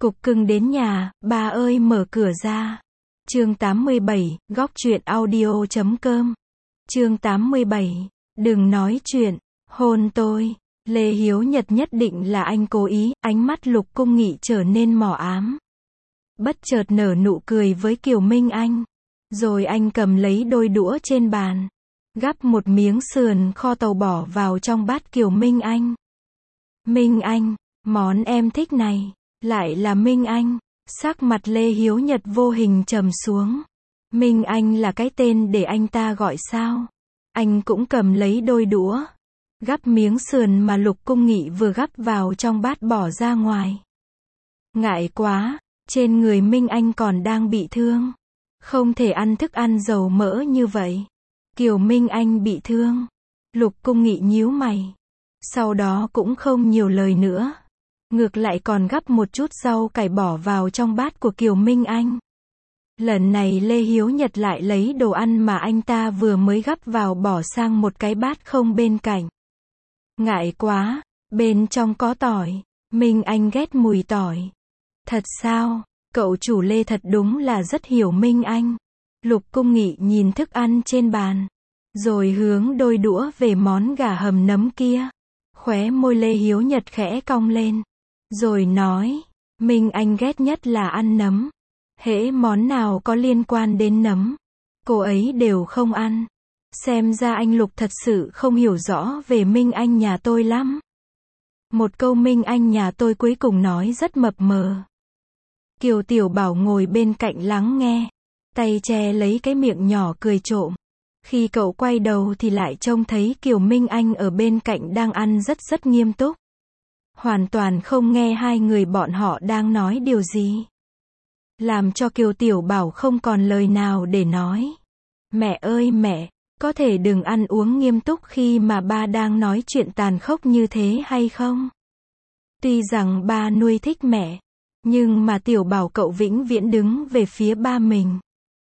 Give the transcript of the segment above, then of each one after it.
Cục cưng đến nhà, ba ơi mở cửa ra. Chương 87, góc truyện audio.com. Chương 87, đừng nói chuyện, hôn tôi. Lê Hiếu Nhật nhất định là anh cố ý, ánh mắt Lục Cung Nghị trở nên mỏ ám. Bất chợt nở nụ cười với Kiều Minh Anh. Rồi anh cầm lấy đôi đũa trên bàn. Gắp một miếng sườn kho tàu bỏ vào trong bát Kiều Minh Anh. Minh Anh, món em thích này. Lại là Minh Anh. Sắc mặt Lê Hiếu Nhật vô hình trầm xuống. Minh Anh là cái tên để anh ta gọi sao? Anh cũng cầm lấy đôi đũa. Gắp miếng sườn mà Lục Cung Nghị vừa gắp vào trong bát bỏ ra ngoài. Ngại quá, trên người Minh Anh còn đang bị thương. Không thể ăn thức ăn dầu mỡ như vậy. Kiều Minh Anh bị thương. Lục Cung Nghị nhíu mày. Sau đó cũng không nhiều lời nữa. Ngược lại còn gắp một chút rau cải bỏ vào trong bát của Kiều Minh Anh. Lần này Lê Hiếu Nhật lại lấy đồ ăn mà anh ta vừa mới gắp vào bỏ sang một cái bát không bên cạnh. Ngại quá, bên trong có tỏi. Minh Anh ghét mùi tỏi. Thật sao, cậu chủ Lê thật đúng là rất hiểu Minh Anh. Lục Cung Nghị nhìn thức ăn trên bàn. Rồi hướng đôi đũa về món gà hầm nấm kia. Khóe môi Lê Hiếu Nhật khẽ cong lên. Rồi nói, Minh Anh ghét nhất là ăn nấm. Hễ món nào có liên quan đến nấm, cô ấy đều không ăn. Xem ra anh Lục thật sự không hiểu rõ về Minh Anh nhà tôi lắm. Một câu Minh Anh nhà tôi cuối cùng nói rất mập mờ. Kiều Tiểu Bảo ngồi bên cạnh lắng nghe. Tay che lấy cái miệng nhỏ cười trộm. Khi cậu quay đầu thì lại trông thấy Kiều Minh Anh ở bên cạnh đang ăn rất nghiêm túc. Hoàn toàn không nghe hai người bọn họ đang nói điều gì. Làm cho Kiều Tiểu Bảo không còn lời nào để nói. Mẹ ơi mẹ, có thể đừng ăn uống nghiêm túc khi mà ba đang nói chuyện tàn khốc như thế hay không? Tuy rằng ba nuôi thích mẹ, nhưng mà Tiểu Bảo cậu vĩnh viễn đứng về phía ba mình.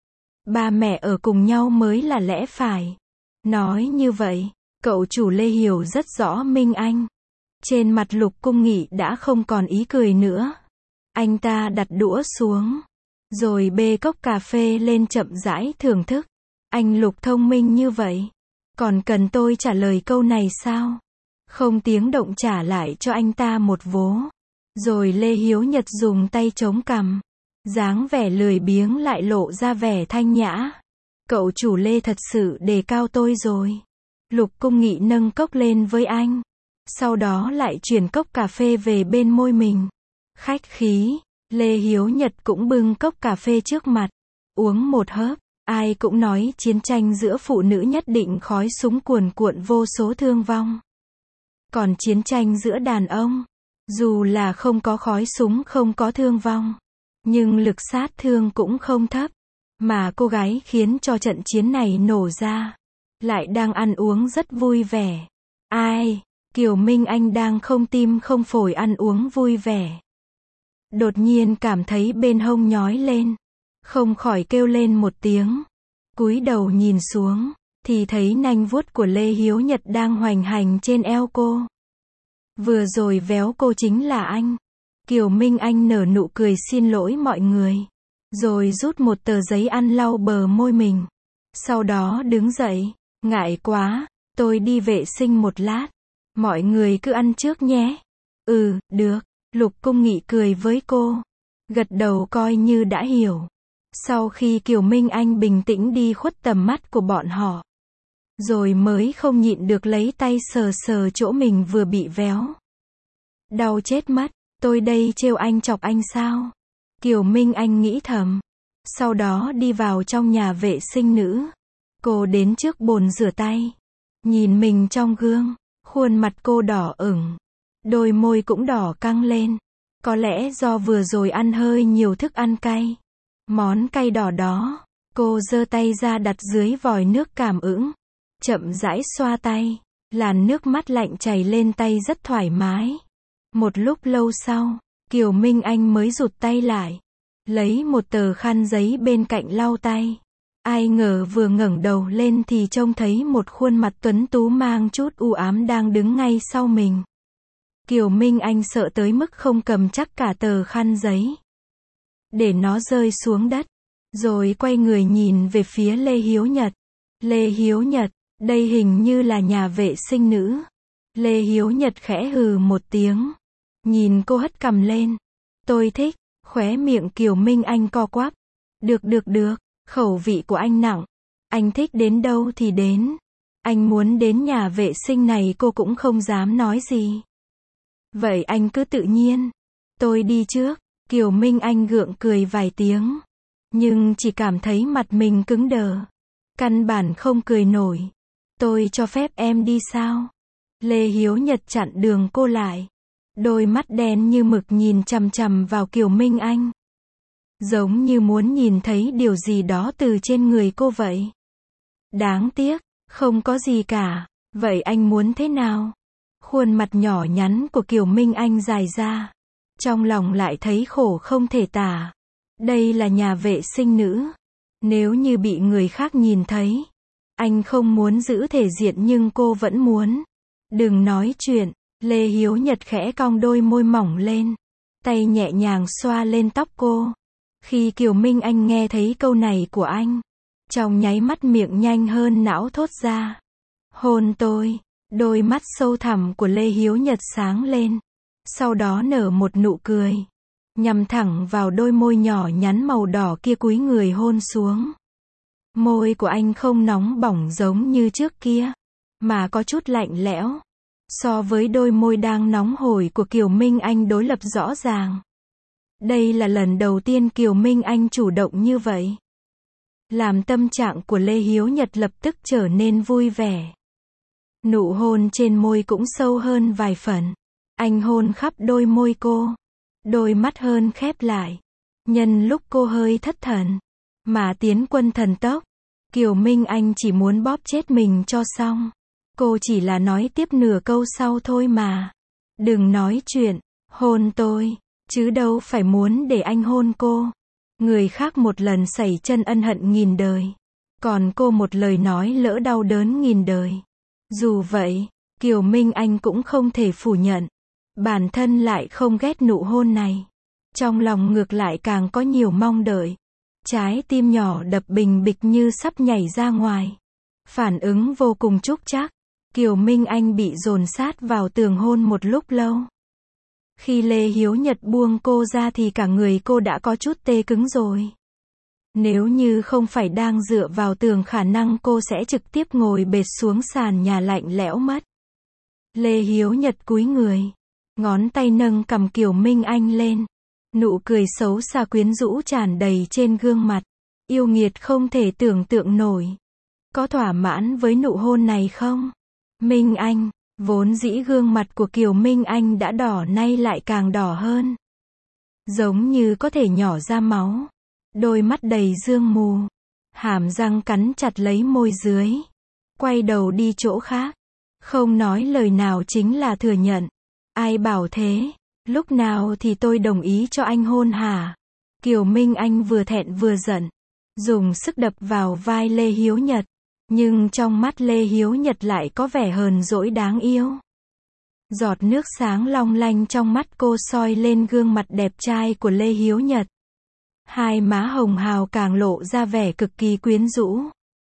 Ba mẹ ở cùng nhau mới là lẽ phải. Nói như vậy, cậu chủ Lê hiểu rất rõ Minh Anh. Trên mặt Lục Cung Nghị đã không còn ý cười nữa. Anh ta đặt đũa xuống. Rồi bê cốc cà phê lên chậm rãi thưởng thức. Anh Lục thông minh như vậy. Còn cần tôi trả lời câu này sao? Không tiếng động trả lại cho anh ta một vố. Rồi Lê Hiếu Nhật dùng tay chống cằm. Dáng vẻ lười biếng lại lộ ra vẻ thanh nhã. Cậu chủ Lê thật sự đề cao tôi rồi. Lục Cung Nghị nâng cốc lên với anh. Sau đó lại chuyển cốc cà phê về bên môi mình. Khách khí, Lê Hiếu Nhật cũng bưng cốc cà phê trước mặt. Uống một hớp, ai cũng nói chiến tranh giữa phụ nữ nhất định khói súng cuồn cuộn vô số thương vong. Còn chiến tranh giữa đàn ông, dù là không có khói súng không có thương vong, nhưng lực sát thương cũng không thấp. Mà cô gái khiến cho trận chiến này nổ ra, lại đang ăn uống rất vui vẻ. Ai? Kiều Minh Anh đang không tim không phổi ăn uống vui vẻ. Đột nhiên cảm thấy bên hông nhói lên. Không khỏi kêu lên một tiếng. Cúi đầu nhìn xuống, thì thấy nanh vuốt của Lê Hiếu Nhật đang hoành hành trên eo cô. Vừa rồi véo cô chính là anh. Kiều Minh Anh nở nụ cười xin lỗi mọi người. Rồi rút một tờ giấy ăn lau bờ môi mình. Sau đó đứng dậy. Ngại quá, tôi đi vệ sinh một lát. Mọi người cứ ăn trước nhé. Ừ, được. Lục Cung Nghị cười với cô. Gật đầu coi như đã hiểu. Sau khi Kiều Minh Anh bình tĩnh đi khuất tầm mắt của bọn họ. Rồi mới không nhịn được lấy tay sờ sờ chỗ mình vừa bị véo. Đau chết mất. Tôi đây trêu anh chọc anh sao? Kiều Minh Anh nghĩ thầm. Sau đó đi vào trong nhà vệ sinh nữ. Cô đến trước bồn rửa tay. Nhìn mình trong gương. Khuôn mặt cô đỏ ửng. Đôi môi cũng đỏ căng lên. Có lẽ do vừa rồi ăn hơi nhiều thức ăn cay. Món cay đỏ đó. Cô giơ tay ra đặt dưới vòi nước cảm ứng. Chậm rãi xoa tay. Làn nước mắt lạnh chảy lên tay rất thoải mái. Một lúc lâu sau, Kiều Minh Anh mới rụt tay lại. Lấy một tờ khăn giấy bên cạnh lau tay. Ai ngờ vừa ngẩng đầu lên thì trông thấy một khuôn mặt tuấn tú mang chút u ám đang đứng ngay sau mình. Kiều Minh Anh sợ tới mức không cầm chắc cả tờ khăn giấy, để nó rơi xuống đất, rồi quay người nhìn về phía Lê Hiếu Nhật. Lê Hiếu Nhật, đây hình như là nhà vệ sinh nữ. Lê Hiếu Nhật khẽ hừ một tiếng, nhìn cô hất cằm lên. Tôi thích. Khóe miệng Kiều Minh Anh co quắp. Được, khẩu vị của anh nặng. Anh thích đến đâu thì đến. Anh muốn đến nhà vệ sinh này cô cũng không dám nói gì. Vậy anh cứ tự nhiên. Tôi đi trước. Kiều Minh Anh gượng cười vài tiếng, nhưng chỉ cảm thấy mặt mình cứng đờ. Căn bản không cười nổi. Tôi cho phép em đi sao? Lê Hiếu Nhật chặn đường cô lại. Đôi mắt đen như mực nhìn chằm chằm vào Kiều Minh Anh. Giống như muốn nhìn thấy điều gì đó từ trên người cô vậy. Đáng tiếc, không có gì cả. Vậy anh muốn thế nào? Khuôn mặt nhỏ nhắn của Kiều Minh Anh dài ra. Trong lòng lại thấy khổ không thể tả. Đây là nhà vệ sinh nữ. Nếu như bị người khác nhìn thấy, anh không muốn giữ thể diện nhưng cô vẫn muốn. Đừng nói chuyện. Lê Hiếu Nhật khẽ cong đôi môi mỏng lên, tay nhẹ nhàng xoa lên tóc cô. Khi Kiều Minh Anh nghe thấy câu này của anh, trong nháy mắt miệng nhanh hơn não thốt ra. Hôn tôi. Đôi mắt sâu thẳm của Lê Hiếu Nhật sáng lên, sau đó nở một nụ cười, nhằm thẳng vào đôi môi nhỏ nhắn màu đỏ kia, cúi người hôn xuống. Môi của anh không nóng bỏng giống như trước kia, mà có chút lạnh lẽo. So với đôi môi đang nóng hổi của Kiều Minh Anh đối lập rõ ràng. Đây là lần đầu tiên Kiều Minh Anh chủ động như vậy, làm tâm trạng của Lê Hiếu Nhật lập tức trở nên vui vẻ. Nụ hôn trên môi cũng sâu hơn vài phần. Anh hôn khắp đôi môi cô. Đôi mắt hơn khép lại. Nhân lúc cô hơi thất thần, mà tiến quân thần tốc, Kiều Minh Anh chỉ muốn bóp chết mình cho xong. Cô chỉ là nói tiếp nửa câu sau thôi mà. Đừng nói chuyện, hôn tôi, chứ đâu phải muốn để anh hôn cô. Người khác một lần sẩy chân ân hận nghìn đời, còn cô một lời nói lỡ đau đớn nghìn đời. Dù vậy, Kiều Minh Anh cũng không thể phủ nhận, bản thân lại không ghét nụ hôn này. Trong lòng ngược lại càng có nhiều mong đợi. Trái tim nhỏ đập bình bịch như sắp nhảy ra ngoài. Phản ứng vô cùng trúc trắc. Kiều Minh Anh bị dồn sát vào tường hôn một lúc lâu. Khi Lê Hiếu Nhật buông cô ra thì cả người cô đã có chút tê cứng rồi. Nếu như không phải đang dựa vào tường khả năng cô sẽ trực tiếp ngồi bệt xuống sàn nhà lạnh lẽo mất. Lê Hiếu Nhật cúi người, ngón tay nâng cằm Kiều Minh Anh lên. Nụ cười xấu xa quyến rũ tràn đầy trên gương mặt. Yêu nghiệt không thể tưởng tượng nổi. Có thỏa mãn với nụ hôn này không? Minh Anh, vốn dĩ gương mặt của Kiều Minh Anh đã đỏ nay lại càng đỏ hơn. Giống như có thể nhỏ ra máu. Đôi mắt đầy sương mù. Hàm răng cắn chặt lấy môi dưới. Quay đầu đi chỗ khác. Không nói lời nào chính là thừa nhận. Ai bảo thế? Lúc nào thì tôi đồng ý cho anh hôn hả? Kiều Minh Anh vừa thẹn vừa giận. Dùng sức đập vào vai Lê Hiếu Nhật. Nhưng trong mắt Lê Hiếu Nhật lại có vẻ hờn dỗi đáng yêu. Giọt nước sáng long lanh trong mắt cô soi lên gương mặt đẹp trai của Lê Hiếu Nhật. Hai má hồng hào càng lộ ra vẻ cực kỳ quyến rũ.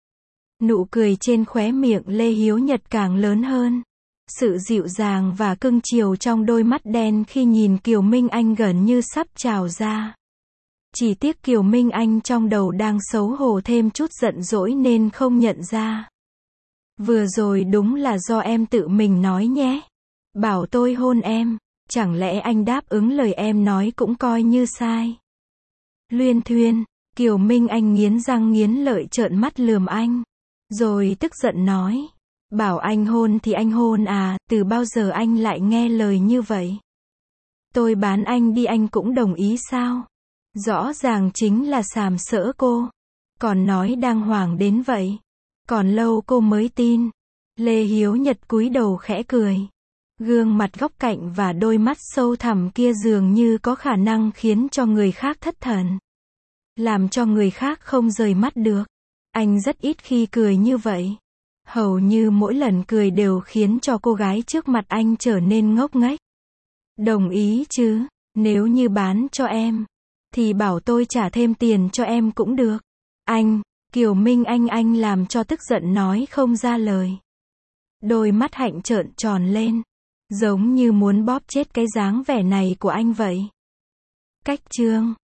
Nụ cười trên khóe miệng Lê Hiếu Nhật càng lớn hơn. Sự dịu dàng và cưng chiều trong đôi mắt đen khi nhìn Kiều Minh Anh gần như sắp trào ra. Chỉ tiếc Kiều Minh Anh trong đầu đang xấu hổ thêm chút giận dỗi nên không nhận ra. Vừa rồi đúng là do em tự mình nói nhé. Bảo tôi hôn em, chẳng lẽ anh đáp ứng lời em nói cũng coi như sai. Luyên thuyên, Kiều Minh Anh nghiến răng nghiến lợi trợn mắt lườm anh. Rồi tức giận nói. Bảo anh hôn thì anh hôn à, từ bao giờ anh lại nghe lời như vậy? Tôi bán anh đi anh cũng đồng ý sao? Rõ ràng chính là sàm sỡ cô. Còn nói đàng hoàng đến vậy. Còn lâu cô mới tin. Lê Hiếu Nhật cúi đầu khẽ cười. Gương mặt góc cạnh và đôi mắt sâu thẳm kia dường như có khả năng khiến cho người khác thất thần. Làm cho người khác không rời mắt được. Anh rất ít khi cười như vậy. Hầu như mỗi lần cười đều khiến cho cô gái trước mặt anh trở nên ngốc nghếch. Đồng ý chứ, nếu như bán cho em, thì bảo tôi trả thêm tiền cho em cũng được. Anh, Kiều Minh Anh làm cho tức giận nói không ra lời. Đôi mắt Hạnh trợn tròn lên, giống như muốn bóp chết cái dáng vẻ này của anh vậy. Cách chương